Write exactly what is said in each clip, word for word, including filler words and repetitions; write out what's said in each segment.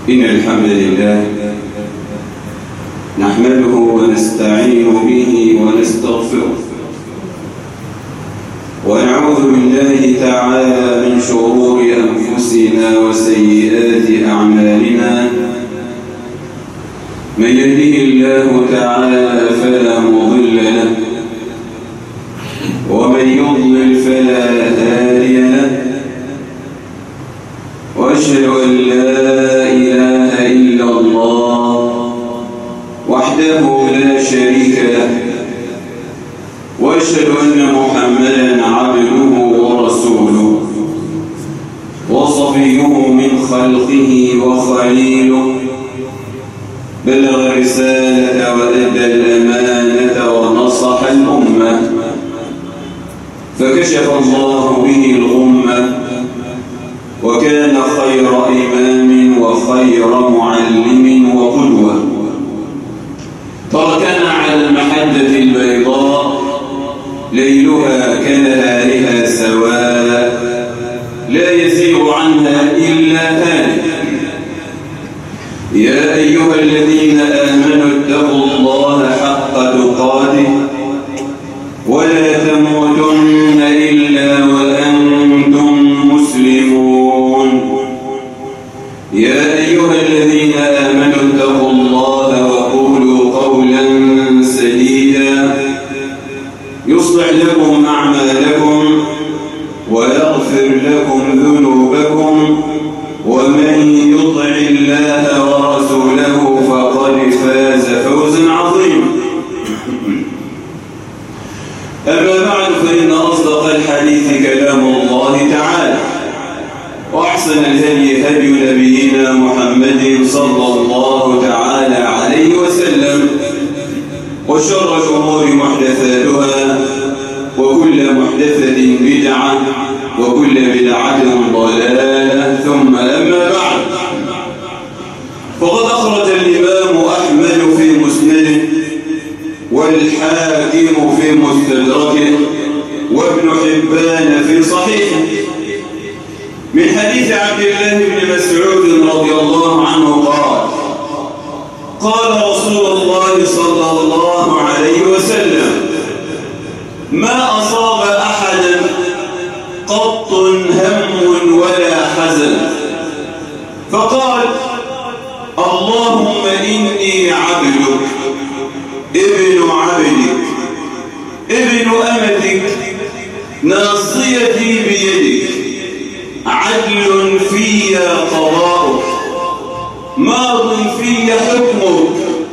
إن الحمد لله نحمده ونستعين به ونستغفره ونعوذ بالله تعالى من شرور أنفسنا وسيئات أعمالنا. من يهده الله تعالى فلا مضل له ومن يضلل فلا هادي له، وأشهد أن لا إله إلا الله وحده لا شريك له، وأشهد أن محمدًا عبده ورسوله وصفيه من خلقه وخليله، بلغ الرسالة وأدى الأمانة ونصح الأمة، فكشف الله به الغمة، وكان خير إمام وخير معلم وقدوة. تركنا على المحجة البيضاء ليلها كنهارها سواء، لا يزيغ عنها إلا هالك. يا أيها الذين آمنوا اتقوا الله حق تقاته ولا تموتن إلا وأنتم مسلمون. يا أيها الذين آمنوا اتقوا الله وقولوا قولا سديدا يصلح لكم أعمالكم ويغفر لكم ذنوبكم، ومن يطع الله ورسوله فقد فاز فوزا عظيما. أما بعد، فإن أصدق الحديث كلام الله تعالى، وأحسن الهدي هدي نبينا محمد صلى الله تعالى عليه وسلم، وشر الأمور محدثاتها، وكل محدثة بدعة، وكل بدعة ضلالة، ثم أما بعد، فقد أخرج الإمام أحمد في مسنده، والحاكم في مستدركه، وابن حبان في صحيحه، من حديث عبد الله بن مسعود رضي الله عنه قال: قال رسول الله صلى الله عليه وسلم: ما أصاب أحدا قط هم ولا حزن فقال: اللهم إني عبدك ابن عبدك ابن أمتك، ناصيتي بيدك، عدل في قضاؤك، ماض في حكمك،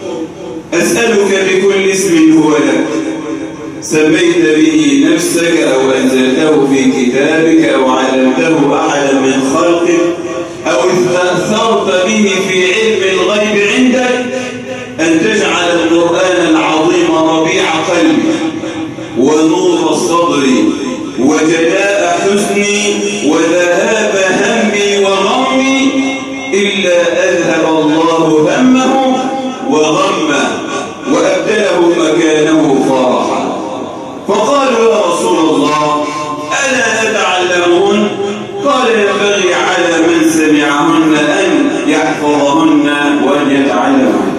أسألك بكل اسم هو لك سميت به نفسك أو أنزلته في كتابك أو علمته أحدا من خلقك أو استأثرت به في علم الغيب عندك، أن تجعل القرآن العظيم ربيع قلبي ونور صدري وجلاء حزني وذهاب همي وغمي، إلا أذهب الله همه وغمه وأبدله مكانه فرحا. فقالوا: يا رسول الله، ألا نتعلمهن؟ قال: ينبغي على من سمعهن أن يحفظهن وأن يتعلمهن.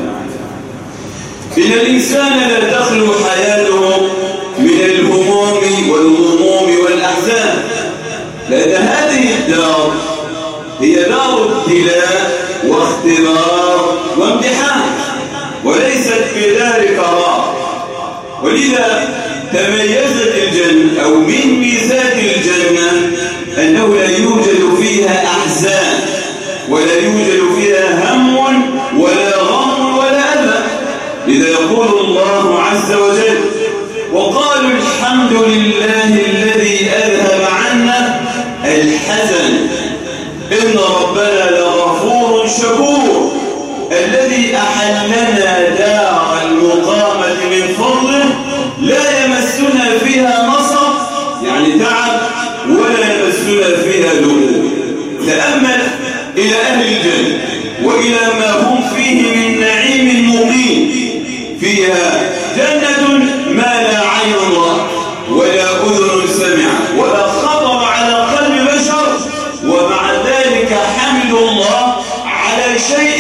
إن الإنسان لا تخلو حياته من الهموم والغموم والأحزان، لأن هذه الدار هي دار ابتلاء واختبار وامتحان، وليست بدار قرار. ولذا تميزت الجنة، أو من ميزات الجنة أنه لا يوجد فيها أحزان، ولا يوجد فيها هم ولا غم ولا أذى. لذا يقول الله عز وجل: وقالوا الحمد لله الذي أذهب عنا الحزن إن ربنا لغفور شكور، الذي أحلنا دار المقامة من فضله، لا يمسنا فيها نصب يعني تعب، ولا يمسنا فيها لغوب. تأمل إلى أهل الجنة وإلى ما هم فيه من نعيم مقيم. فيها جنة ما لا عين رأت ولا أذن سمعت ولا خطر على قلب بشر، ومع ذلك حمد الله على شيء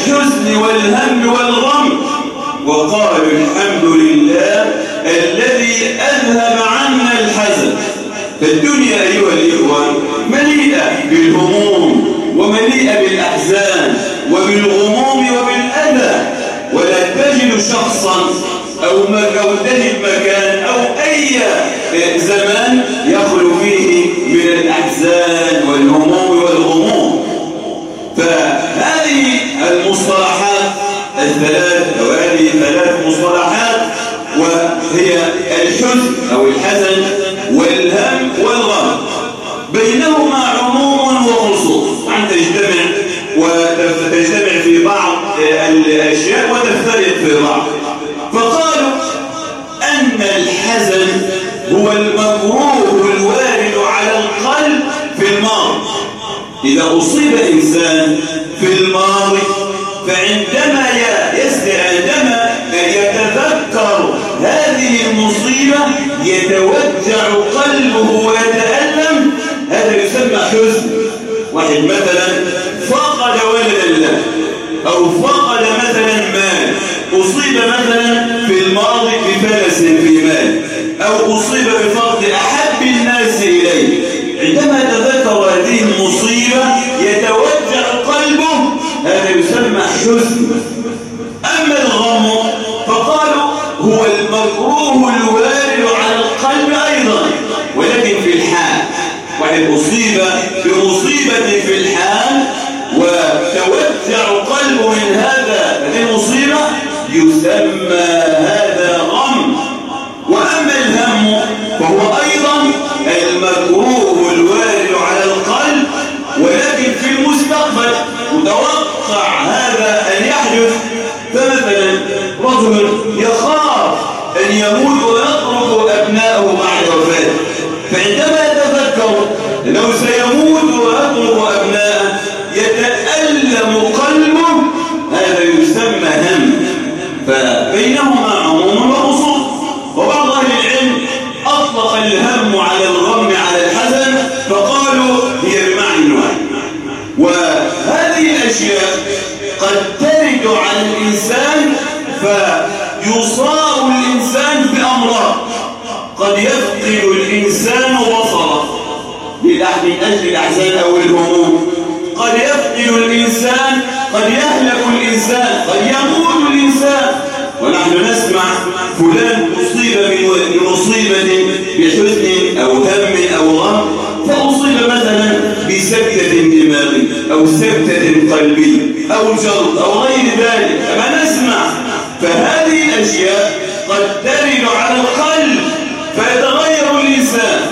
الحزن والهم والغم، وقالوا الحمد لله الذي أذهب عنا الحزن. فالدنيا أيها الإخوة مليئة بالهموم ومليئة بالأحزان وبالغموم وبالأذى، ولا تجد شخصا أو تجد مكان أو أي زمان يخلو فيه من الأحزان والهموم والغموم. فهذه المصطلحات الثلاث أو هذه ثلاث مصطلحات، وهي الحزن أو الحزن والهم والغم، بينهما عموم وخصوص، أن تجتمع وتجتمع في بعض الأشياء وتفترق في بعض. فقالوا أن الحزن هو المكروه الوارد على القلب في الماضي. إذا أصيب إنسان في الماضي فعندما عندما يتذكر هذه المصيبة يتوجع قلبه ويتألم، هذا يسمى حزن. واحد مثلا فقد ولدا له أو فقد مثلا مال، أصيب مثلا في الماضي بفلس في مال، أو أصيب بفقد أحب الناس إليه، عندما يتذكر هذه المصيبة يتوجع قلبه، هذا يسمى حزن. أما الغم فقالوا هو المكروه الوارد على القلب أيضا، ولكن في الحال. واحد أصيب بمصيبة في الحال وتوجع قلبه من هذا هذه المصيبة يسمى هذا غم. وأما الهم فهو أيضا المكروه الوارد على القلب، ولكن في المستقبل متوقع هذا أن يحدث. فمثلا رجل يخاف أن يموت ويترك أبناءه بعد وفاته، فعندما يتذكر أنه سيموت ويترك أبناءه يتألم قلبه، هذا يسمى هم. فبينهما عموم وخصوص. وبعض أهل العلم أطلق الهم على الغم على الحزن، فقالوا هي بمعنى واحد. وهذه الأشياء قد ترد على الإنسان فيصاب الإنسان بأمراض. قد يفقد الإنسان بصره من أجل الأحزان أو الهموم، قد يفقد الإنسان، قد يهلك الإنسان، قد يموت الإنسان. ونحن نسمع فلان أصيب بمصيبة بحزن أو هم أو غم، فأصيب مثلا بسكتة دماغي أو سكتة قلبي أو جلط أو غير ذلك، كما نسمع. فهذه الأشياء قد ترد على القلب فيتغير الإنسان.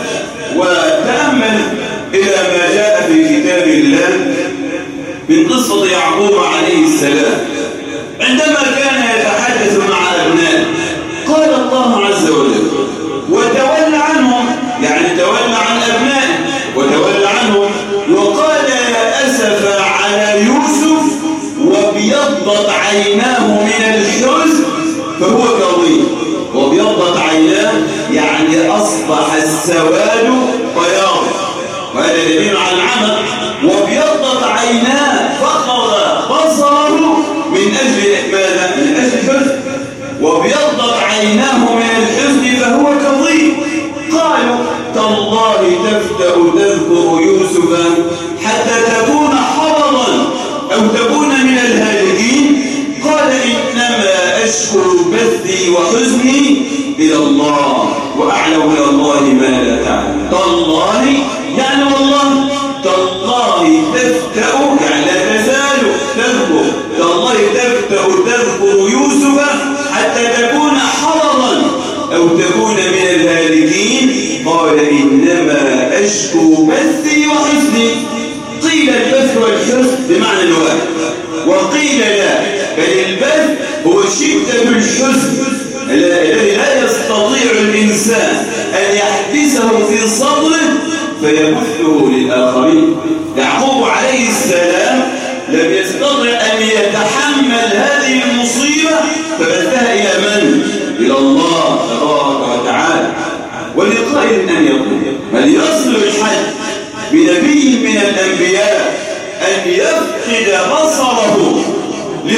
وتأمل إلى ما جاء في كتاب الله من قصة يعقوب عليه السلام، عندما كان يتحدث مع أبنائه قال الله عز وجل وتولى عنهم، يعني تولى عن أبنائه وتولى عنهم، وقال يا أسف على يوسف وابيضت عيناه من الحزن فهو كظيم. وابيضت عيناه يعني أصبح السواد بياض، وهذا دليل على العمل. وابيضت عيناه فقد بصره من أجل ماذا؟ من أجل الحزن. وابيضت عيناه من الحزن فهو كظيم. قالوا تالله تفتأ تذكر يوسف حتى تكون حرضا أو تكون من الهالكين. قال إنما أشكو بثي وحزني إلى الله وأعلم إلى الله ما لا تعلم. تالله يعني والله، تالله تفتأ يعني لا تزال تذكر، تالله تفتأ تذكر يوسف حتى تكون حرضا أو تكون من الهالكين. قال إنما أشكو بثي وحزني. قيل البث والحزن بمعنى الواحد، وقيل لا، بل البث هو شدة الحزن الذي لا يستطيع الإنسان أن يحبسه في صدره فيبثه للآخرين. يعقوب عليه السلام لم يستطع أن يتحمل هذه المصيبة فبثها إلى من؟ إلى الله تبارك وتعالى. ولقائل أن يقول هل يصل الحد بنبي من الأنبياء أن يفقد بصره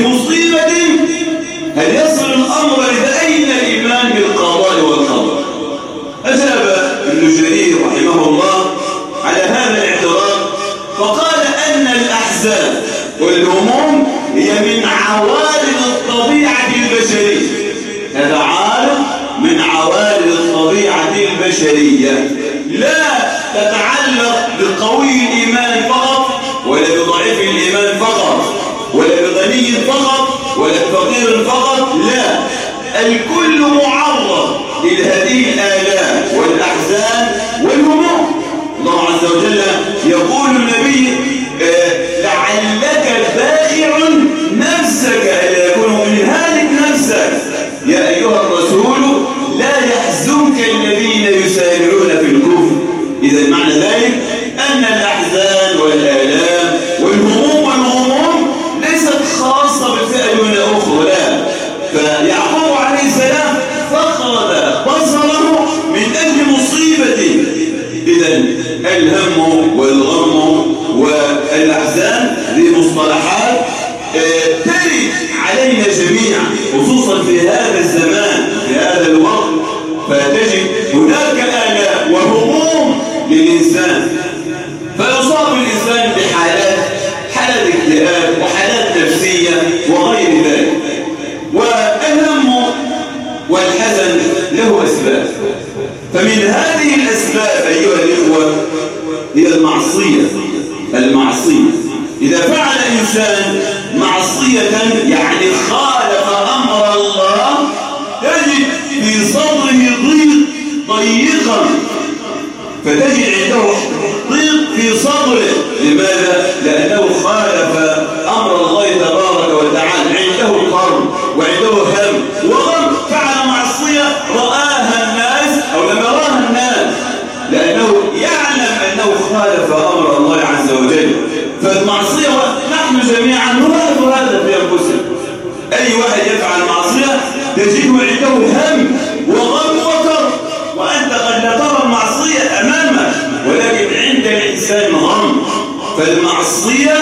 لا تتعلق بقوي الإيمان فقط ولا بضعيف الإيمان فقط ولا بغني فقط ولا بفقير فقط، لا، الكل معرض لهذه الآلام والأحزان والهموم. الله عز وجل يقول النبي آه لعلك باخع نفسك ألا يكون من هالك نفسك يا أيها الرسول لا يحزنك الذين يسارعون في الكفر. إذا معنى ذلك أن الأحزان والآلام والهموم والغموم ليست خاصة بالفئة دون أخرى، لا. فيعقوب عليه السلام فقد بصره من أجل مصيبته. إذا الهم والغم والأحزان هذه مصطلحات ترد علينا جميعا خصوصا في هذا الزمان في هذا الوقت، فتجد هناك آلام وهموم للإنسان، فيصاب الإنسان بحالات حالات اكتئاب وحالات نفسية وغير ذلك. والهم والحزن له أسباب، فمن هذه الأسباب أيها الإخوة هي المعصية. المعصية إذا فعل إنسان معصية يعني خالف أمر الله تجد في صدره ضيق ضيقا، فتجد عنده ضيق في صدره. لماذا؟ لأنه خالف أمر الله تبارك وتعالى، عنده قرب وعنده هم وغم، فعل معصية رآها الناس أو لم يراها الناس، لأنه يعلم أنه خالف أمر الله عز وجل. فالمعصية نحن جميعا نلاحظ هذا في أنفسنا، أي واحد يفعل معصية تجده عنده هم وغم وكرب، وأنت قد لا ترى المعصية أمامك ولكن عند الإنسان غم. فالمعصية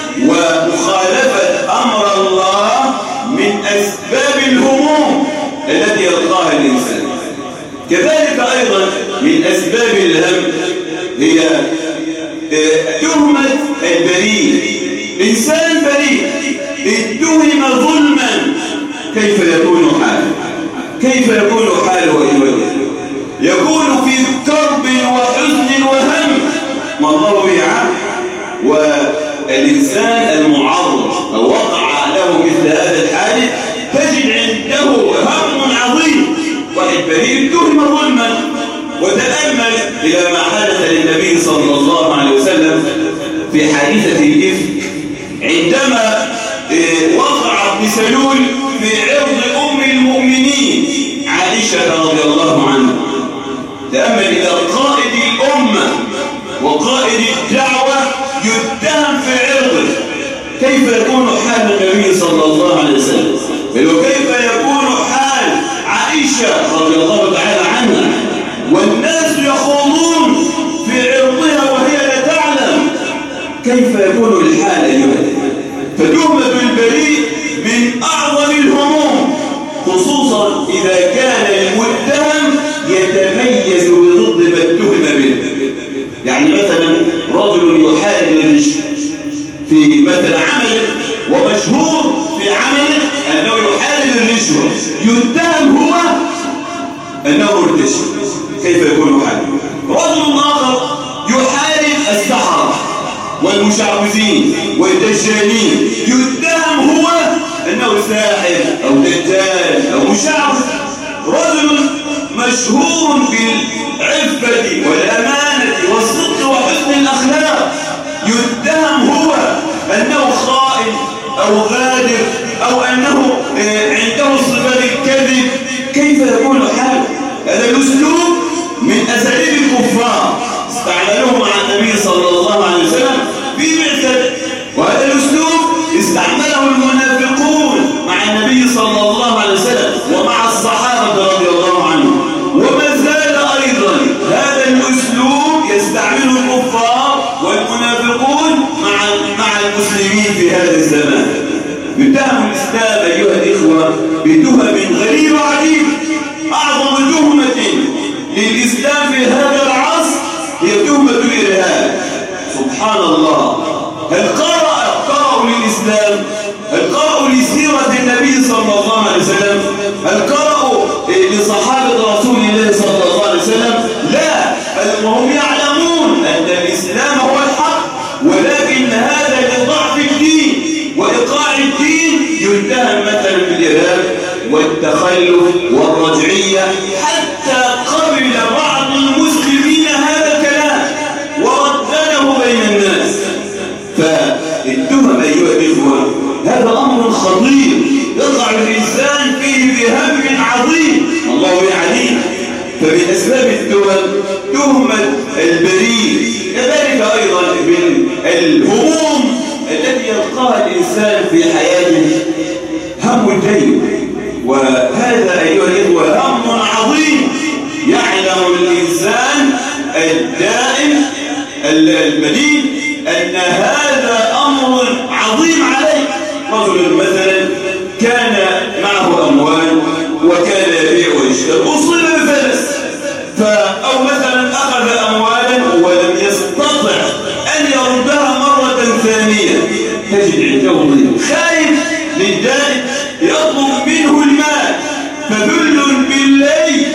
ومخالفة أمر الله من أسباب الهموم التي يلقاها الإنسان. كذلك أيضا من أسباب الهم هي تهمة البريء. إنسان بريء اتهم ظلما، كيف يكون حاله؟ كيف يكون حاله أيها؟ يكون في كرب وحزن وهم ما الله به عنه. والإنسان المعرض أو وقع له مثل هذا الحال تجد عنده هم عظيم. واحد بريء اتهم ظلما، وتأمل إلى ما حدث للنبي صلى الله عليه وسلم في حادثة الإفك عندما وقع ابن سلول في عرض أم المؤمنين عائشة رضي الله عنها. تأمل إلى قائد الأمة وقائد الدعوة يتهم في عرضه، كيف يكون حال النبي صلى الله عليه وسلم؟ وكيف يكون حال عائشة رضي الله تعالى عنها والناس يخوضون في عرضها وهي لا تعلم؟ كيف يكون الحال أيها؟ فتهمة البريء من أعظم الهموم، خصوصا إذا كان المتهم يتميز بضد ما اتهم به. يعني مثلا رجل يحارب الرشوة في مثل عمله ومشهور في عمله أنه يحارب الرشوة، يتهم هو أنه مرتشي، كيف يكون حاله؟ رجل آخر يحارب السحرة والمشعوذين والدجالين، يتهم هو أنه ساحر أو دجال أو مشعوذ. رجل مشهور بالعفة والأمانة والصدق وحسن الأخلاق، يتهم هو أنه خائن أو غادر أو أنه عنده صفات الكذب، كيف يكون حاله؟ هذا الأسلوب من أساليب الكفار استعملوه مع النبي صلى الله عليه وسلم في بعثته، وهذا الأسلوب استعمله المنافقون مع النبي صلى الله عليه وسلم ومع الصحابة رضي الله عنهم، وما زال أيضا هذا الأسلوب يستعمله الكفار والمنافقون مع مع المسلمين في هذا الزمان. يتهم الإسلام أيها الإخوة بتهم غريب وعجيب. أعظم تهمة للإسلام في هذا العصر هي تهمة الإرهاب. سبحان الله، هل قرأ قرأوا للإسلام؟ هل قرأوا لسيرة النبي صلى الله عليه وسلم؟ هل قرأوا لصحابة رسول الله صلى الله عليه وسلم؟ لا، وهم والتخلف والرجعية، حتى قبل بعض المسلمين هذا الكلام وردده بين الناس. فالتهم أيها الإخوة هذا أمر خطير يقع الإنسان فيه بهم عظيم الله يعليه. فمن أسباب التهم تهمة البريء، كذلك أيضا من الهموم التي يلقاها الإنسان في حياته هم الدين، وهذا أيها الإخوة هم عظيم يعلم الإنسان الدائم المدين أن هذا أمر عظيم عليه. رجل مثلا كان معه أموال وكان يبيع ويشتري وصل بفلس، أو مثلا أخذ أموالا ولم يستطع أن يردها مرة ثانية، تجد عنده ضيق خايف للدائن يطلب منه المال، فذل بالليل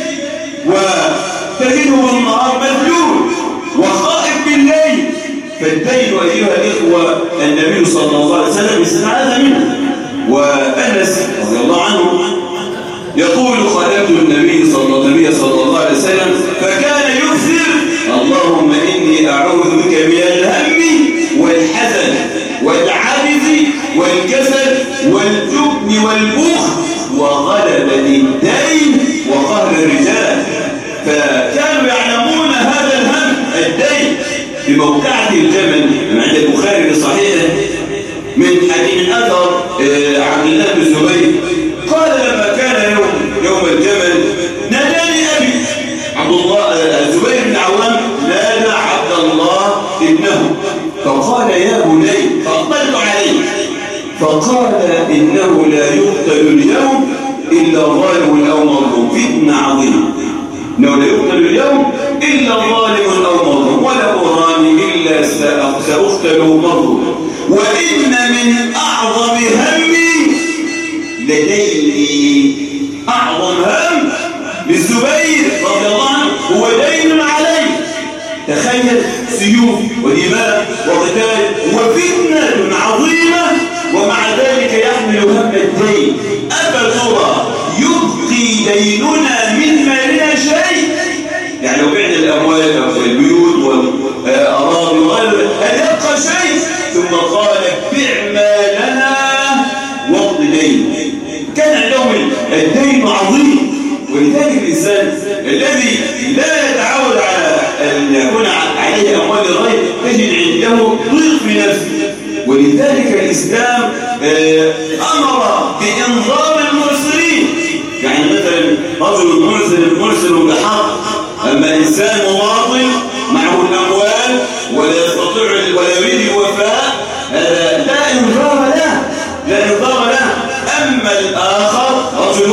وتجده بالنهار مذلول وخائف بالليل. فالدين أيها الإخوة النبي صلى الله عليه وسلم استعاذ منه. وأنس رضي الله عنه يقول خالفت النبي صلى الله عليه وسلم فكان يكثر اللهم إني أعوذ بك من الهم والحزن والعجز والكسل والجبن والبخل وغلبة الدين وقهر الرجال. فكانوا يعلمون هذا الهم الدين بموقعة الجمل عند البخاري في صحيحه من حديث أثر عبد الله بن الزبير قال لما كان يوم يوم الجمل ناداني أبي عبد الله الزبير بن عوام نادى عبد الله ابنه فقال يا بني، فأقبلت عليه فقال إنه لا يقتل اليوم إلا ظالم أو مظلوم، فتنة عظيمة، إنه لا يقتل اليوم إلا ظالم أو مظلوم ولا أراني إلا سأقتل مظلوم، وإن من أعظم همي لديني. أعظم هم للزبير رضي الله عنه هو دين عليه. تخيل سيوف ودماء وقتال وفتنة عظيمة ومع ذلك يحمل هم الدين. أفترى يبقي ديننا من مالنا شيء؟ يعني لو بعنا الأموال والبيوت والأراضي وغيره هل يبقى شيء؟ ثم قال بع مالنا واقض دين. كان عندهم الدين عظيم. ولذلك الإنسان الذي لا يتعود على أن يكون عليه أموال الغير تجد عنده ضيق في نفسه. ولذلك الإسلام أمر بإنظار المرسلين. يعني مثلا رجل مرسل مرسل بحق، أما إنسان مواطن معه الأموال ولا يستطيع ولا يريد الوفاء هذا لا إنظار له، لا إنظار له. أما الآخر رجل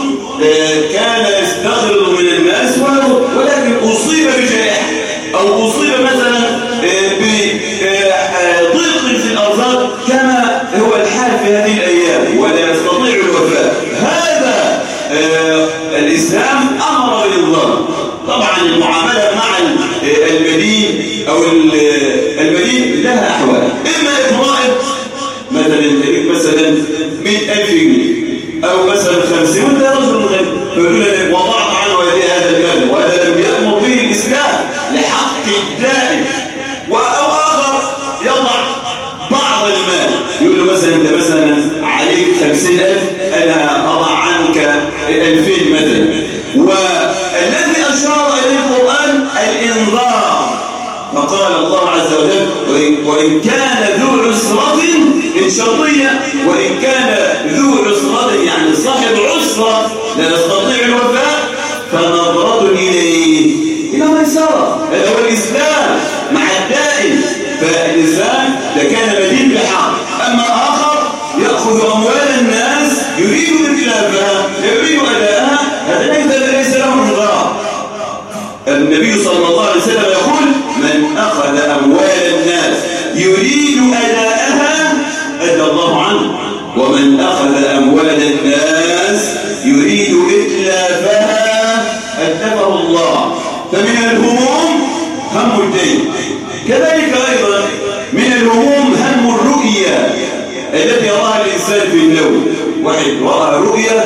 كان يستغرض من الناس ولكن أصيب بجائحة أو أصيب مثلا بضيق في الأرزاق كما هو الحال في هذه الأيام ولا يستطيع الوفاء، هذا الإسلام أمر بالإنظار. طبعا المعاملة مع المدين أو المدين لها أحوال، إما إضرائب مثلا مثلا مئة ألف جنيه أو مثلا خمسين وانت رجل غني فيقول لك وضعت عنه هذا المال وهذا لم يأمر به الإسلام لحق الدائم. أو آخر يضع بعض المال يقول له مثلا انت مثلا عليك خمسين ألف أنا أضع عنك ألفين مثلا. والذي أشار إليه القرآن الإنذار، فقال الله عز وجل وإن كان ذو عسرة شرطية وإن كان ذو عسرة يعني صاحب عسرة لا يستطيع الوفاء فنظرة إليه إلى ميسرة. هذا هو الإسلام مع الدائم. فالإنسان كان مدين بحق، أما آخر يأخذ أموال الناس يريد إتلافها يريد أداءها، هذا ليس له انظار. النبي صلى الله عليه وسلم يقول من أخذ أموال الناس يريد أداءها أدى الله عنه، ومن أخذ أموال الناس يريد إتلافها أتلفه الله. فمن الهموم هم الدين. كذلك أيضا من الهموم هم الرؤيا التي يراها الإنسان في النوم. واحد رأى رؤيا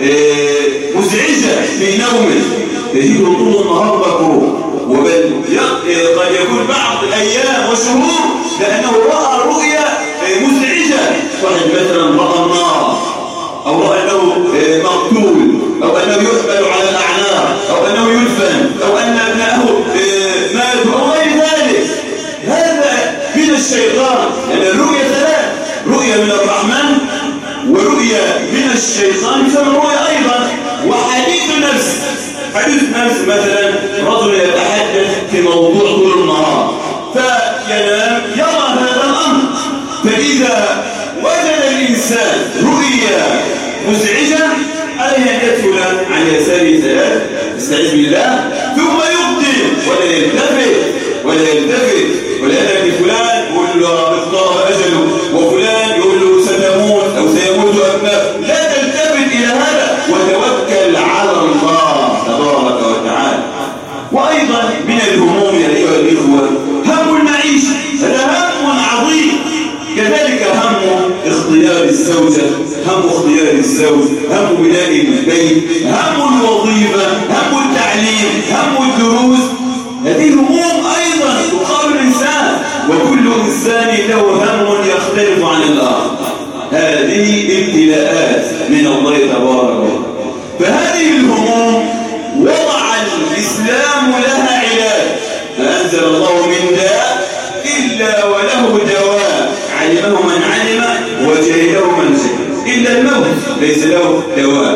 مزعجة في نومه تجده طول النهار مكروه، وبل قد يكون بعض الأيام وشهور لأنه رأى رؤيا مزعجة. واحد مثلا رأى النار، أو رأى أنه مقتول، أو أنه يحمل على الأعناق، أو أنه يدفن، أو أن ابنائه ماتوا أو غير ذلك. هذا من الشيطان، لأن الرؤيا ثلاث: رؤيا من الرحمن، ورؤيا من الشيطان، ثم رؤيا أيضا وحديث نفس. حديث نفس مثلا رجل يتحدث في موضوع طول النهار فينام يرى هذا الأمر، فإذا وجد الإنسان رؤيا مزعجة عليه أن يدخل عن يساره ثلاث استعيذ بالله ثم يقدم ولا يلتفت ولا يلتفت ولا يأتي فلان يقول له اقترب أجله، وفلان يقول له ستموت أو سيموت أبناء. لا تلتفت إلى هذا وتوكل على الله تبارك وتعالى. وأيضا من الهموم يا أيها الإخوة هم المعيشة، هذا هم عظيم. كذلك هم اختيار الزوجة، هم اختيار الزوج، هم بناء البيت، هم الوظيفة، هم التعليم، هم الدروس. هذه هموم أيضا تقابل الإنسان، وكل إنسان له هم يختلف عن الآخر. هذه ابتلاءات من الله تبارك وتعالى. فهذه الهموم وضع الإسلام لها علاج، فأنزل الله من داء إلا وله دواء علمه من علم وجهله من جهل، إلا الموت ليس له دواء.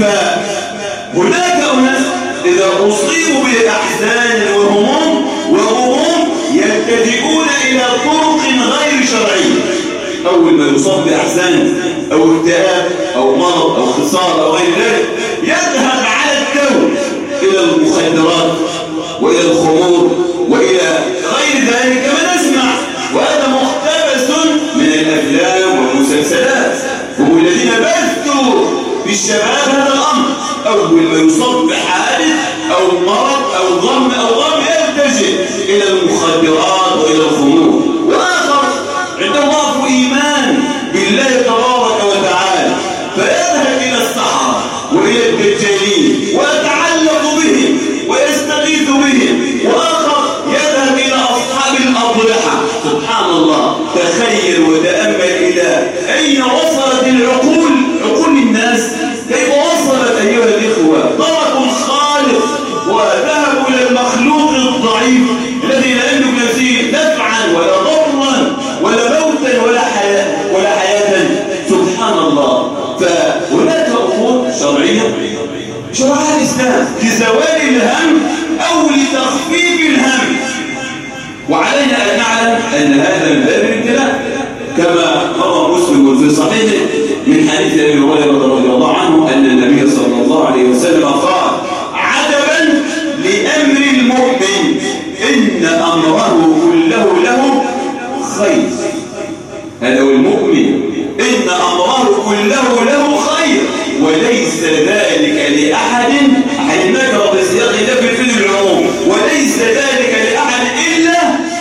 فهناك أناس إذا أصيبوا بأحزان وهموم وغموم يلتجئون إلى طرق غير شرعية. أول ما يصاب بأحزان أو اكتئاب أو مرض أو خسارة أو غير ذلك يذهب على التو إلى المخدرات وإلى الخمور وإلى غير ذلك كما نسمع، وهذا مقتبس من الأفلام والمسلسلات. هم الذين بثوا بالشباب هذا الأمر. أول ما يصاب بحادث أو مرض أو غم أو غم يلتجئ إلى المخدرات وإلى الخمور. وآخر عنده ضعف إيمان بالله تبارك وتعالى فيذهب إلى الصحراء وإلى الدجالين ويتعلق بهم ويستغيث بهم. وآخر يذهب إلى أصحاب الأضرحة. سبحان الله، تخيل وتأمل إلى أين وصلت العقول، عقول الناس كيف وصلت أيها الإخوة. تركوا الخالق وذهبوا إلى المخلوق الضعيف الذي لا يملك نفسه نفعا ولا ضرا ولا موتا ولا حياة ولا حياة. سبحان الله. فهناك أمور شرعية شرعها الإسلام لزوال الهم أو لتخفيف الهم، وعلينا أن نعلم أن هذا من باب الابتلاء كما روى مسلم في صحيحه من حديث أبي هريرة رضي الله عنه أن النبي صلى الله عليه وسلم قال: عجبا لأمر المؤمن إن أمره كله له خير. هذا هو المؤمن، إن أمره كله له خير وليس ذلك لأحد. أحد نكر بسياق نفي في العموم، وليس ذلك لأحد إلا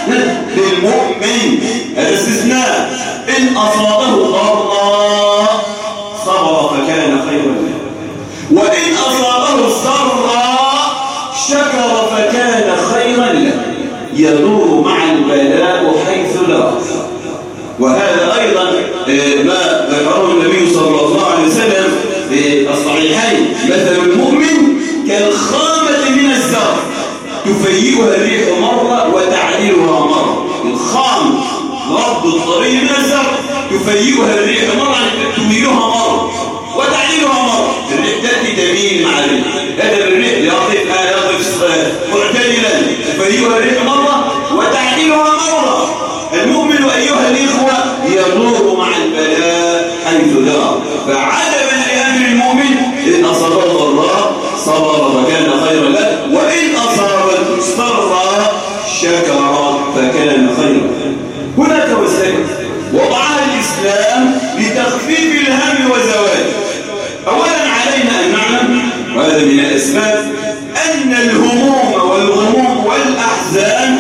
للمؤمن. هذا استثناء. إن أصابه ضراء صبر فكان خيرا له، وإن أصابه سراء شكر فكان خيرا له. يدور مع البلاء حيث لا. وهذا أيضا ما ذكره النبي صلى الله عليه وسلم في الصحيحين: مثل المؤمن كالخامة من الزرع تفيئها الريح مرة وتعديلها مرة. الخام رب الطري من الزرع تفيئها الريح مرة تميلها مرة وتعديلها مرة. الريح تأتي تميل مع الريح، هذا الريح يقف يقف معتدلا تفيئها الريح مرة وتعديلها مرة. المؤمن أيها الإخوة يدور مع البلاء حيث دار. فعجبا لأمر المؤمن إن أصابه ضراء صبر فكان خيرا له، وإن أصابته سراء شكر فكان خيرا. هناك وسائل وضعها الإسلام لتخفيف الهم وزواله. أولا علينا أن نعلم، وهذا من الأسباب، أن الهموم والغموم والأحزان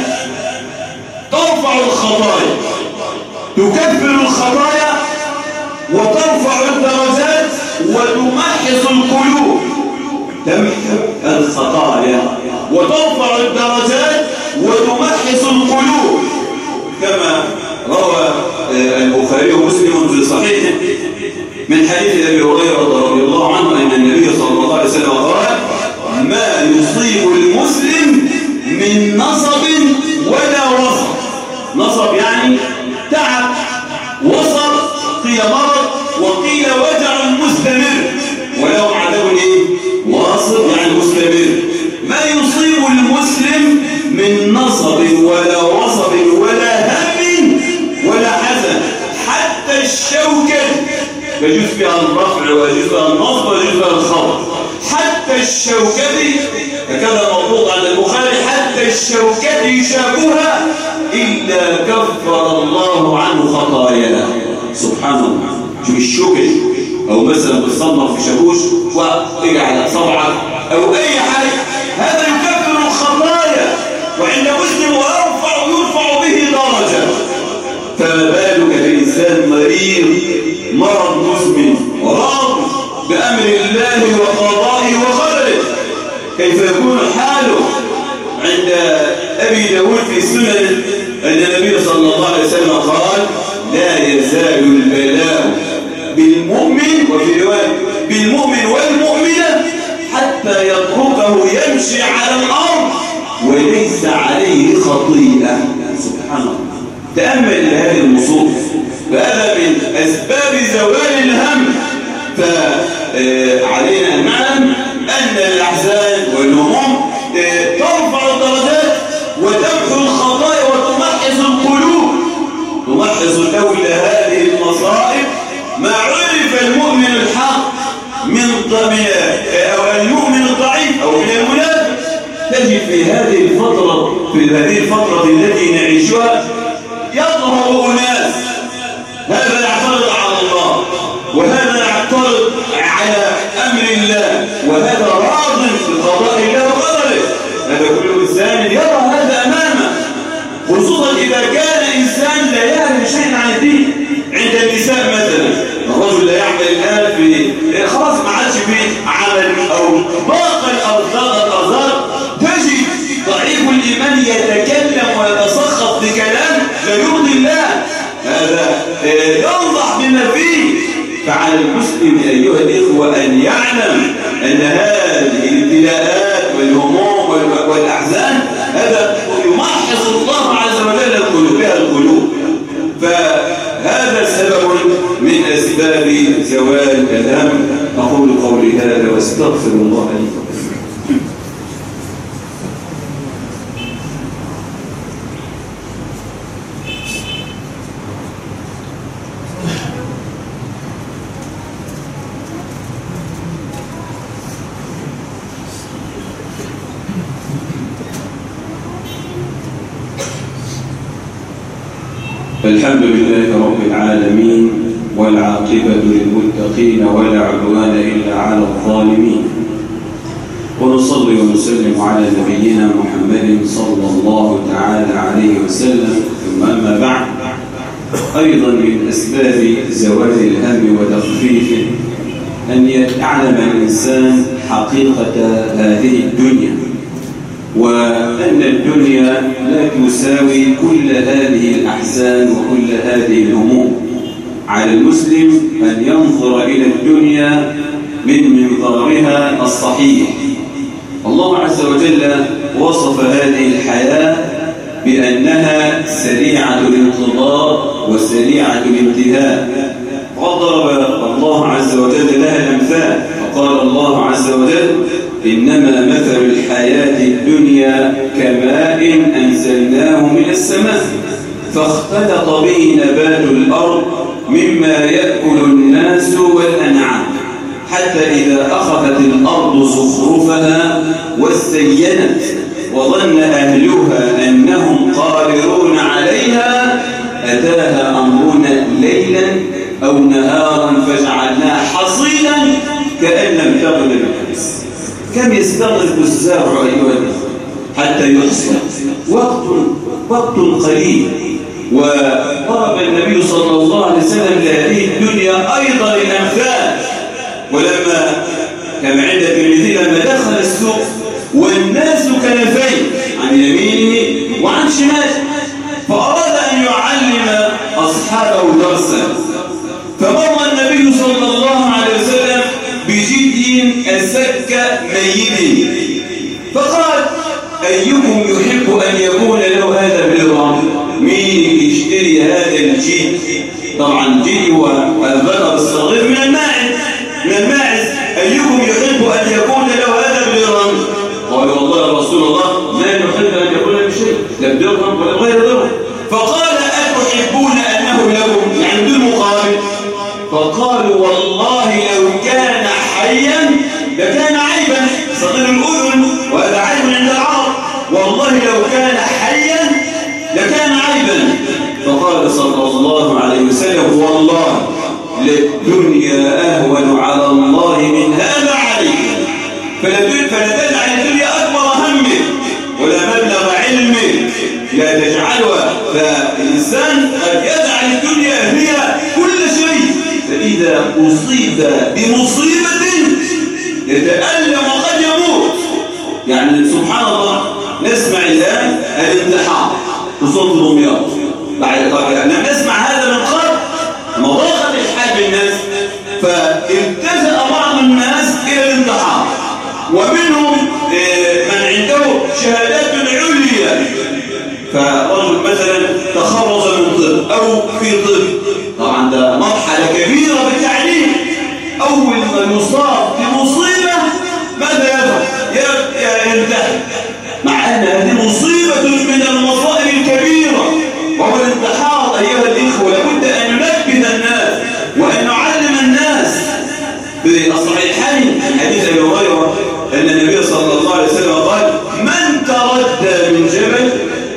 ترفع الخطايا، تكفر الخطايا وترفع الدرجات وتمحص القلوب تمحو الخطايا وترفع الدرجات وتمحص القلوب، كما روى البخاري ومسلم في صحيحه من حديث أبي هريرة رضي الله عنه أن النبي صلى الله عليه وسلم قال: ما يصيب المسلم من نصب ولا وصب. نصب يعني تعب، وصب قيل مرض وقيل وجع مستمر، ولو عذاب ايه؟ واصب يعني مستمر. ما يصيب المسلم من نصب ولا وصب ولا هم ولا حزن، حتى الشوكة يجوز فيها الرفع ويجوز فيها النصب ويجوز فيها الخفض. حتى الشوكة هكذا موضوع عند البخاري: حتى الشوكة يشابهها إلا كفر الله عنه خطاياه. سبحان الله. شوف الشوكة، أو مثلا بتصنف في شاكوش وتيجي على صبعك أو أي حاجة، هذا يكفر الخطايا، وعند مسلم ويرفع يرفع به درجة. فما بالك بإنسان مريض مرض مزمن وراض بأمر الله وقضائه وقدره، كيف يكون حاله؟ عند أبي داود في السنن أن النبي صلى الله عليه وسلم قال: لا يزال البلاء بالمؤمن، وفي رواية بالمؤمن والمؤمنة، حتى يتركه يمشي على الأرض وليس عليه خطيئة. سبحان الله. تأمل هذه النصوص، فهذا من أسباب زوال الهم. فعلينا أن نعلم أن الأحزان والهموم ترفع الدرجات وتمحو الخطايا وتمحص القلوب، تمحص لولا هذه المصائب ما عرف المؤمن الحق من طبيعة أو المؤمن الضعيف أو من المنافق. تجد في هذه الفترة في هذه الفترة التي نعيشها يظهر أناس، هذا يعترض على الله وهذا يعترض على أمر الله وهذا راض بقضاء الله وقدره. هذا كل إنسان يرى هذا أمامه، خصوصا إذا كان إنسان لا يعرف شيئا عن الدين. عند النساء مثلا، الرجل لا يعمل الآن في خلاص ما عادش في عمل أو باقي الأرزاق الأرزاق، تجد ضعيف الإيمان يتكلم ويتسخط بكلام لا يرضي الله، هذا ينضح بما فيه. فعلى المسلم أيها الإخوة أن يعلم أن هذه الابتلاءات والهموم والأحزان هذا يمحص الله عز وجل القلوب بها القلوب. فهذا سبب من أسباب زوال الهم. أقول قولي هذا واستغفر الله لي. الحمد لله رب العالمين، والعاقبة للمتقين ولا عدوان إلا على الظالمين، ونصلي ونسلم على نبينا محمد صلى الله تعالى عليه وسلم. ثم أما بعد، أيضا من أسباب زوال الهم وتخفيفه أن يعلم الإنسان حقيقة هذه الدنيا، وأن الدنيا لا تساوي كل هذه الأحزان وكل هذه الهموم. على المسلم أن ينظر إلى الدنيا من منظارها الصحيح. الله عز وجل وصف هذه الحياة بأنها سريعة الانقضاء وسريعة الانتهاء، وضرب الله عز وجل لها الأمثال، فقال الله عز وجل: إنما مثل الحياة الدنيا كماء أنزلناه من السماء فاختلط به نبات الأرض مما يأكل الناس والأنعام حتى إذا أخذت الأرض زخرفها واستينت وظن أهلها أنهم قادرون عليها أتاها أمرنا ليلا أو نهارا فجعلناه حصيدا كأن لم تغن بالأمس. كم يستغرق الزارع أيها الأخوة حتى يحصل؟ وقت وقت قليل. وضرب النبي صلى الله عليه وسلم لهذه الدنيا أيضا الأمثال، ولما كما عند الترمذي لما دخل السوق والناس كنفين عن يمينه وعن شماله، فأراد أن يعلم أصحابه درسا، فمر النبي صلى الله عليه وسلم بجدي أسك ميت، فقال: أيكم يحب أن يكون له هذا بالرغم؟ مين يشتري هذا الجد؟ طبعا الجد هو الذكر الصغير من الماعز من الماعز أيكم يحب أن يكون له هذا بالرغم؟ قال: والله يا رسول الله ما نحب أن يكون له شيء لا بدرهم ولا غير درهم. فقال: أتحبون أنه لهم؟ يعني بالمقابل. فقالوا: والله لو كان حيا لكان عيبا، صغير الأذن وهذا عيب عند العرب، والله لو كان حيا لكان عيبا. فقال صلى الله عليه وسلم: والله للدنيا أهون على الله من هذا عليكم، فلا تجعل الدنيا أكبر همك ولا مبلغ علمك، لا تجعلها. فالإنسان قد يجعل الدنيا هي كل شيء، فإذا أصيب بمصيبة يتألم وقد يموت. يعني سبحان الله نسمع الآن الانتحار تصد دمياط بعد طبعا نسمع هذا من قبل مضاقة الحال بالناس، فالتجأ بعض الناس إلى الانتحار، ومنهم من عنده شهادات عليا، فرجل مثلا تخرج من طب أو في طب، طبعا ده مرحلة كبيرة بالتعليم، أول ما يصاب بمصيبة ماذا يفعل؟ ينتحر، مع أن هذه مصيبة من المصائب الكبيرة وهو الانتحار. أيها الإخوة لابد أن ننبه الناس وأن نعلم الناس. في الصحيحين حديث أبي هريرة أن النبي صلى الله عليه وسلم قال: من تردى من جبل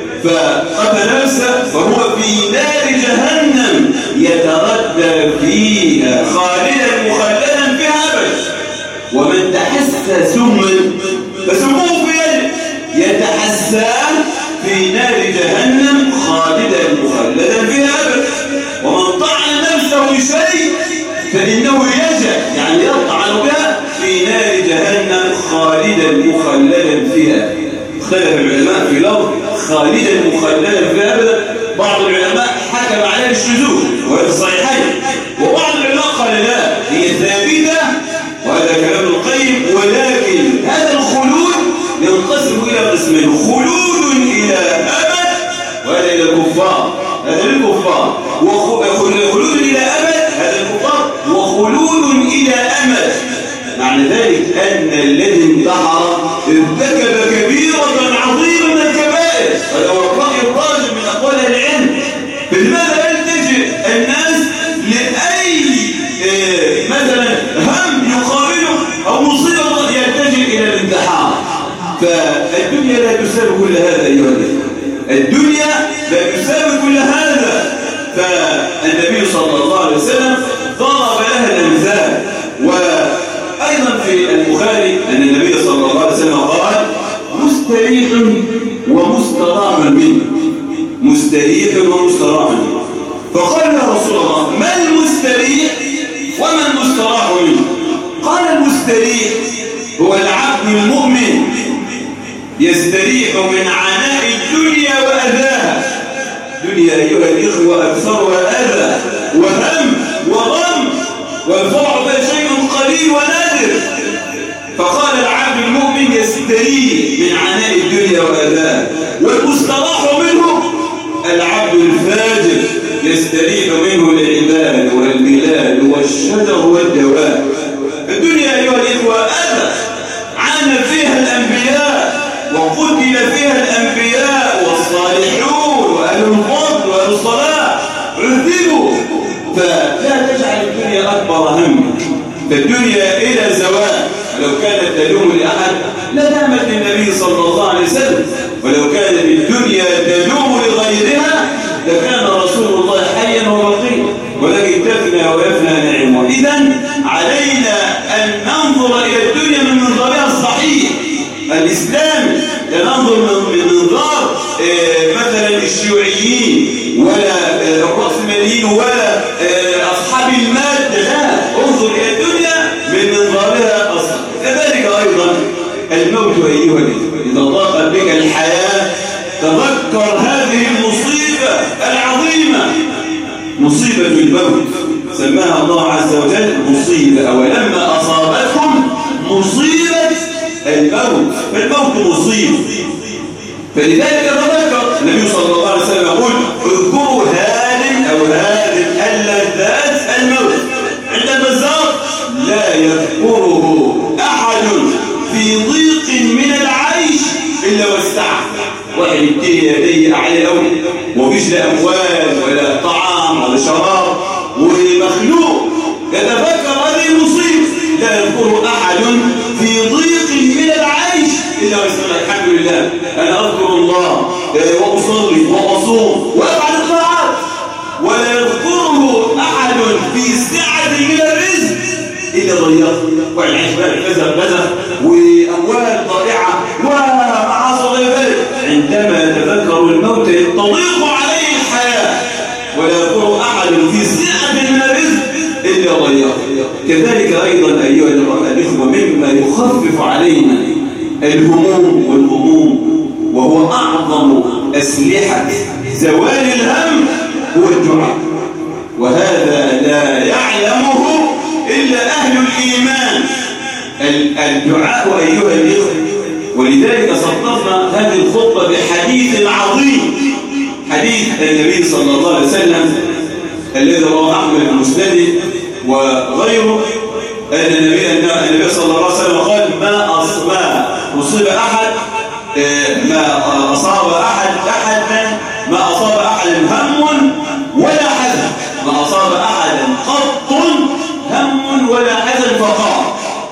فقتل نفسه فهو في نار جهنم يتردى فيها خالدا مخلدا فيها أبدا، ومن تحسى سما فسموه في يده يتحسى في نار جهنم خالدا مخلدا فيها أبدا، ومن طعن نفسه بشيء فإنه يجأ يعني يطعن بها في نار جهنم خالدا مخلدا فيها. اختلف العلماء في لفظ خالدا مخلدا فيها أبدا، بعض العلماء حكم عليه بالشذوذ وهذا الصحيحين، وبعض العلماء قال لا هي ثابتة وهذا كلام القيم، ولكن هذا الخلود ينقسم إلى قسمين: خلود إلى أبد وهذا إلى الكفار، هذا للكفار، وخلود إلى أبد هذا الكفار، وخلود إلى أمد. معنى ذلك أن الذي انتحر ارتكب كبيرة عظيمة من الكبائر، هذا هو الرأي الراجح من أقوال العلم. فلماذا يلتجئ الناس لأي إيه مثلا هم يقابله أو مصيبة يلتجئ إلى الانتحار؟ فالدنيا لا تساوي كل هذا أيها الأخوة، الدنيا لا تساوي كل هذا. فالنبي صلى الله عليه وسلم ضرب لها الأمثال. وأيضا في البخاري أن النبي صلى الله عليه وسلم قال: مستريح ومستراح منه، مستريح ومستراح منه. فقال: يا رسول الله ما المستريح وما المستراح منه؟ قال: المستريح هو العبد المؤمن يستريح من عناء الدنيا وأذاها. الدنيا أيها الإخوة أكثرها أذى وهم وغم، والفرع فيها شيء قليل ونادر. فقال: العبد المؤمن يستريح من عناء الدنيا وأذاها، والمستراح منه العبد الفاجر يستريح منه العباد والبلاد والشجر والدواب. الدنيا أيها الإخوة أذى عانى فيها الأنبياء وقتل فيها الأنبياء والصالحون وأهل الفضل وأهل الصلاة عذبوا. فلا تجعل الدنيا أكبر همك، فالدنيا إلى زوال، ولو كانت تدوم لأحد لدامت للنبي صلى الله عليه وسلم، ولو كانت الدنيا تدوم لغيرها لكان رسول الله حيا وبقيا، ولكن تفنى ويفنى نعمه. إذن علينا أن ننظر إلى الدنيا من منظرها الصحيح الإسلامي، لا ننظر من منظار مثلا الشيوعيين ولا الرأسماليين ولا أصحاب المادة، لا، انظر إلى الدنيا من منظرها الصحيح. أيضا الموت أيها الإخوة. إذا ضاقت بك الحياة تذكر هذه المصيبة العظيمة، مصيبة الموت، سماها الله عز وجل مصيبة. أولما أصابتكم مصيبة الموت، فالموت مصيبة. فلذلك تذكر النبي صلى الله عليه وسلم يقول اذكروا هادم أو هادم اللذات الموت. عند البزار لا يذكره أحد في ضيق من العيش إلا واستعف. واحد يبتدي يديه أعلى أوي ومفيش لا أموال ولا طعام ولا شراب ومخلوق يتفكر هذه المصيبة، لا يذكره أحد في ضيق من العيش إلا واستعف. الحمد لله أنا أذكر الله وأصلي وأصوم وأفعل الطاعات، ولا يذكره أحد في سعة من الرزق إلا ضيق والعيش بقى كذا كذا وأموال ضائعة ومعاصي غير ذلك. عندما يتذكر الموت تضيق عليه الحياة، ولا يذكر أحد في سعة من الرزق إلا ضيق. كذلك أيضا أيها الإخوة مما يخفف علينا الهموم والغموم وهو أعظم أسلحة زوال الهم هو الدعاء، وهذا لا يعلمه إلا أهل الإيمان. الدعاء أيها الإخوة، ولذلك صدقنا هذه الخطبة بحديث عظيم، حديث النبي صلى الله عليه وسلم الذي رواه أحمد بن مسند وغيره أن النبي النبي صلى الله عليه وسلم قال ما أصاب أحد ما أصاب أحد أحدا ما أصاب أحد هم ولا حزن، ما أصاب أحدا قط هم ولا حزن فقال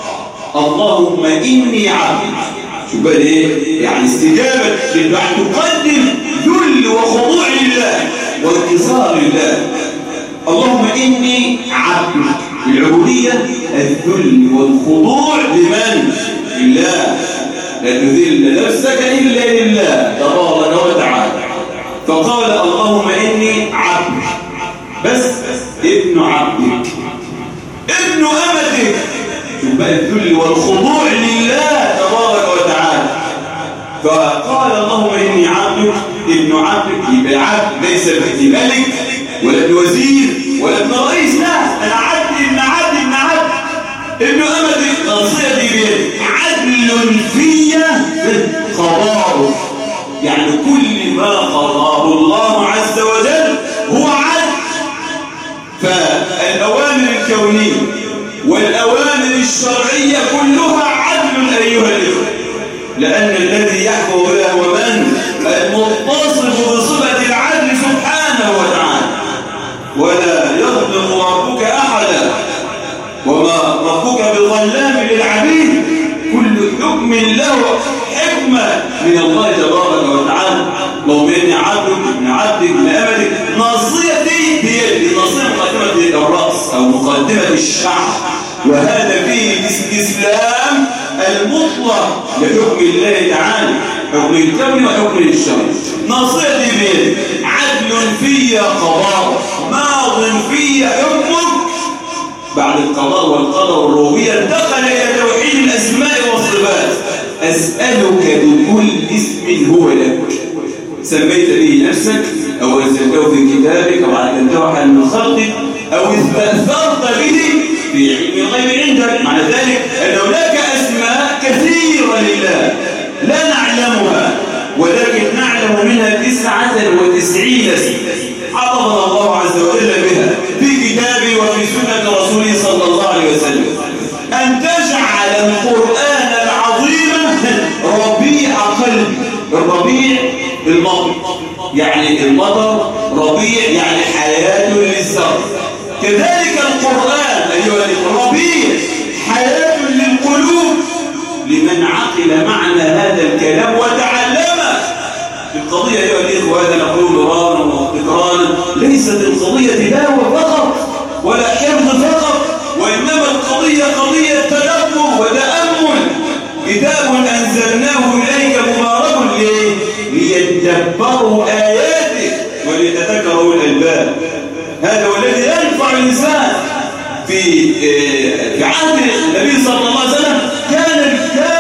اللهم إني عبد. شو بقى إيه؟ يعني استجابة للدعاء، تقدم ذل وخضوع لله وانتصار لله. اللهم إني عبد، العبودية الذل والخضوع لمن؟ لله. لا تذل نفسك إلا لله تبارك وتعالى. فقال اللهم إني عبد، بس ابن عبدك ابن أمتك. يبقى الذل والخضوع لله تبارك وتعالى. فقال اللهم إني عبدك ابن عبدك، يبقى عبد ليس ابن ملك ولا ابن وزير ولا ابن رئيس، لا أنا عبد ابن عبد ابن عبد ابن أمتك. نصيحتي بيدك عدل في قضاءه، يعني كل ما قضاه الله عز وجل هو عدل. فالأوامر الكونية والأوامر الشرعية كلها عدل أيها الإخوة، لأن الذي يحكم بها هو من؟ المتصف بصفة العدل سبحانه وتعالى. ولا يظلم ربك أحدا وما ربك بظلام للعبيد، كل حكم له حكمة من الله تبارك وتعالى. اللهم إني عبدك ابن عبدك ابن أمتك. ناصيتي بيدي، ناصية مقدمة الرأس أو مقدمة الشعب، وهذا فيه الاستسلام المطلق لحكم الله تعالى، حكم الكون وحكم الشرع. ناصيتي بيدي عدل في قضاء، ماض في حكمك. بعد القضاء والقدر والربوبية انتقل إلى توحيد الأسماء والصفات. أسألك بكل اسم هو لك سميت به نفسك أو أنزلته في كتابك أو علمته أحد من خلقك أو استأثرت به في علم الغيب عندك. معنى ذلك أن هناك أسماء كثيرة لله لا نعلمها، ولكن نعلم منها تسعة وتسعين اسما حفظنا الله عز وجل بها في كتابه وفي سنة رسوله صلى الله عليه وسلم. أن تجعل القرآن العظيم ربيع قلبي. الربيع المطر، يعني المطر ربيع يعني حياة للزرع. كذلك القرآن أيها الربيع حياة للقلوب لمن عقل معنى هذا الكلام وتعلمه. القضية أيها الإخوة هذا نقول مرارا وتكرارا، ليست القضية تلاوة فقط ولا حفظ فقط، وإنما القضية قضية تدبر وتأمل. كتاب أنزلناه إليك مبارك ليتدبروا آياته وليتذكروا الألباب. هذا هو الذي ينفع الإنسان. في في عهد النبي صلى الله عليه وسلم كان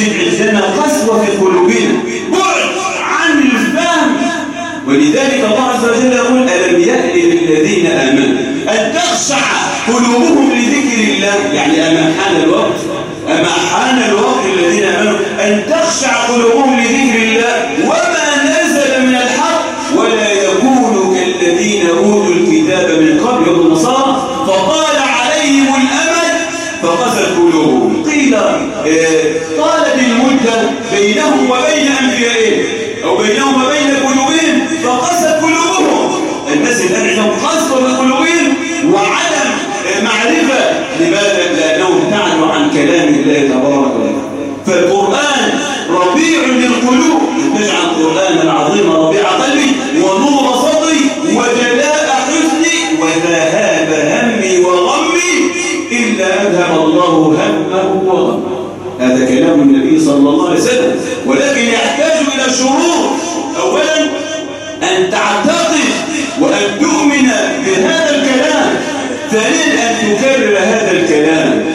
تجد عندنا قسوة في قلوبنا، بعد عن الفهم. ولذلك الله عز وجل يقول ألم يأن للذين آمنوا أن تخشع قلوبهم لذكر الله، يعني أما حان الوقت أما حان الوقت الذين آمنوا أن تخشع قلوبهم لذكر الله وما نزل من الحق، ولا يكونوا كالذين أوتوا الكتاب من قبل والنصارى فطال عليهم الأمد فقست قلوبهم. قيل طالت المدة بينهم وبين أنبيائهم أو بينهم وبين قلوبهم فقست قلوبهم. الناس الآن عندهم قسوة في قلوبهم وعدم معرفة. لماذا؟ لأنهم ابتعدوا عن كلام الله تبارك وتعالى. فالقرآن ربيع للقلوب، نجعل القرآن العظيم ربيع قلبي ونور صدري وجلاء حزني وذهاب همي وغمي إلا أذهب الله همه وغمه. هذا كلام النبي صلى الله عليه وسلم. ولكن يحتاج إلى شروط. أولا أن تعتقد وأن تؤمن بهذا الكلام. ثانيا أن تكرر هذا الكلام.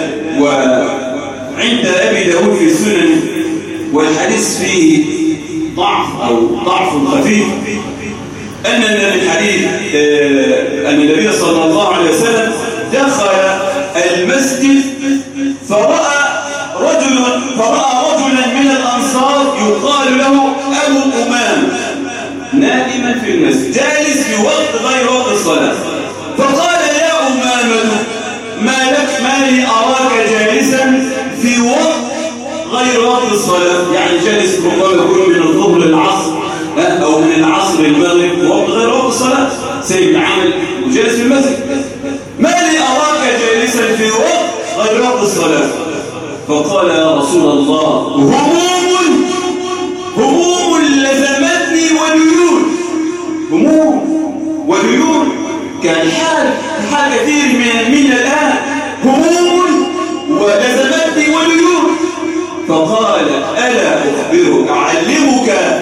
وعند أبي داود في السنن والحديث فيه ضعف أو ضعف خفيف أن الحديث أن النبي صلى الله عليه وسلم دخل المسجد فرأى رجل فرأى رجلا من الأنصار يقال له أبو أمام نائما في المسجد جالس في وقت غير وقت الصلاة. فقال يا أمامة ما لك ما لي أراك جالسا في وقت غير وقت الصلاة، يعني جالس ربما يكون من الظهر للعصر أو من العصر للمغرب وقت غير وقت الصلاة، سيد عمل وجالس في المسجد. ما لي أراك جالسا في وقت غير وقت الصلاة. فقال يا رسول الله هموم هموم لزمتني وديون. هموم وديون كان حال حال كثير من من الآن، هموم ولزمتني وديون. فقال ألا أخبرك أعلمك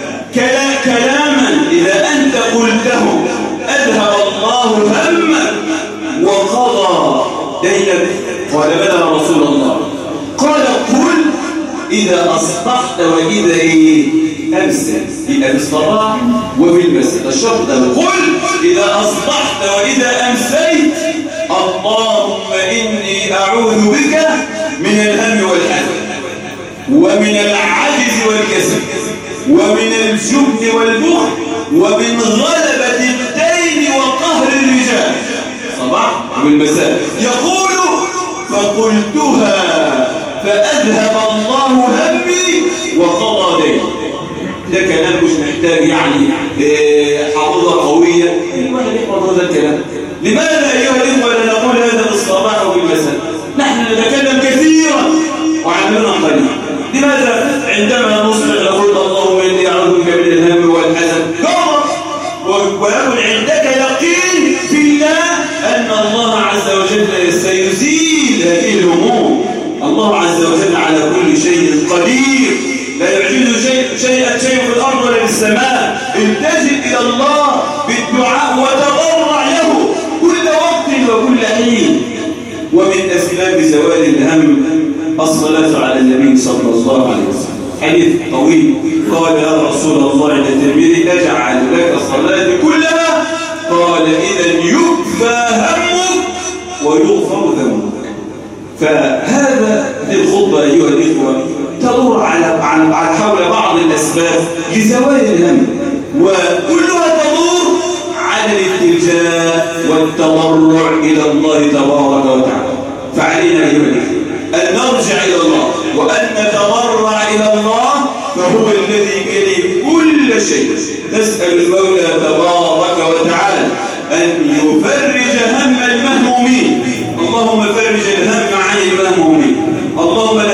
كلاما إذا أنت قلته أذهب الله همك وقضى دينك. قال بلى يا رسول الله. قال قل إذا أصبحت وإذا إيه أمسى، يبقى في الصباح وفي المساء. الشرط قل إذا أصبحت وإذا أمسيت اللهم إني أعوذ بك من الهم والحزن ومن العجز والكسل ومن الجبن والبخل ومن غلبة الدين وقهر الرجال. صباح والمساء. يقول فقلتها فأذهب الله همي وقضى ديني. ده كلام مش محتاج يعني حافظة قوية ولا نحفظ هذا الكلام. لماذا أيها الإخوة لا نقول هذا بالصباح وبالمساء؟ نحن نتكلم كثيرا وعملنا قليلا. لماذا عندما نصبح نقول اللهم إني أعوذ بك من الهم والحزن ويكون عندك يقين في الله أن الله عز وجل سيزيل هذه الهموم. الله عز وجل على كل شيء قدير، لا يعجزه شيء شيئا شيء في الأرض ولا في السماء. التجئ إلى الله بالدعاء وتضرع له كل وقت وكل حين. ومن أسباب زوال الهم الصلاة على النبي صلى الله عليه وسلم. حديث طويل. قال يا رسول الله عند الترمذي أجعل لك الصلاة كلها؟ قال إذا يكفى همك ويغفر ذنبك. فهذا الخطبة أيها الإخوة تدور على على حول بعض الأسباب لزوال الهم، وكلها تدور على الالتجاء والتضرع إلى الله تبارك وتعالى. فعلينا أيها الإخوة أن نرجع إلى الله وأن نتضرع إلى الله، فهو الذي يلي كل شيء. نسأل المولى تبارك وتعالى أن يفرج هم المهمومين. اللهم فرج الهم عن المهمومين. اللهم لا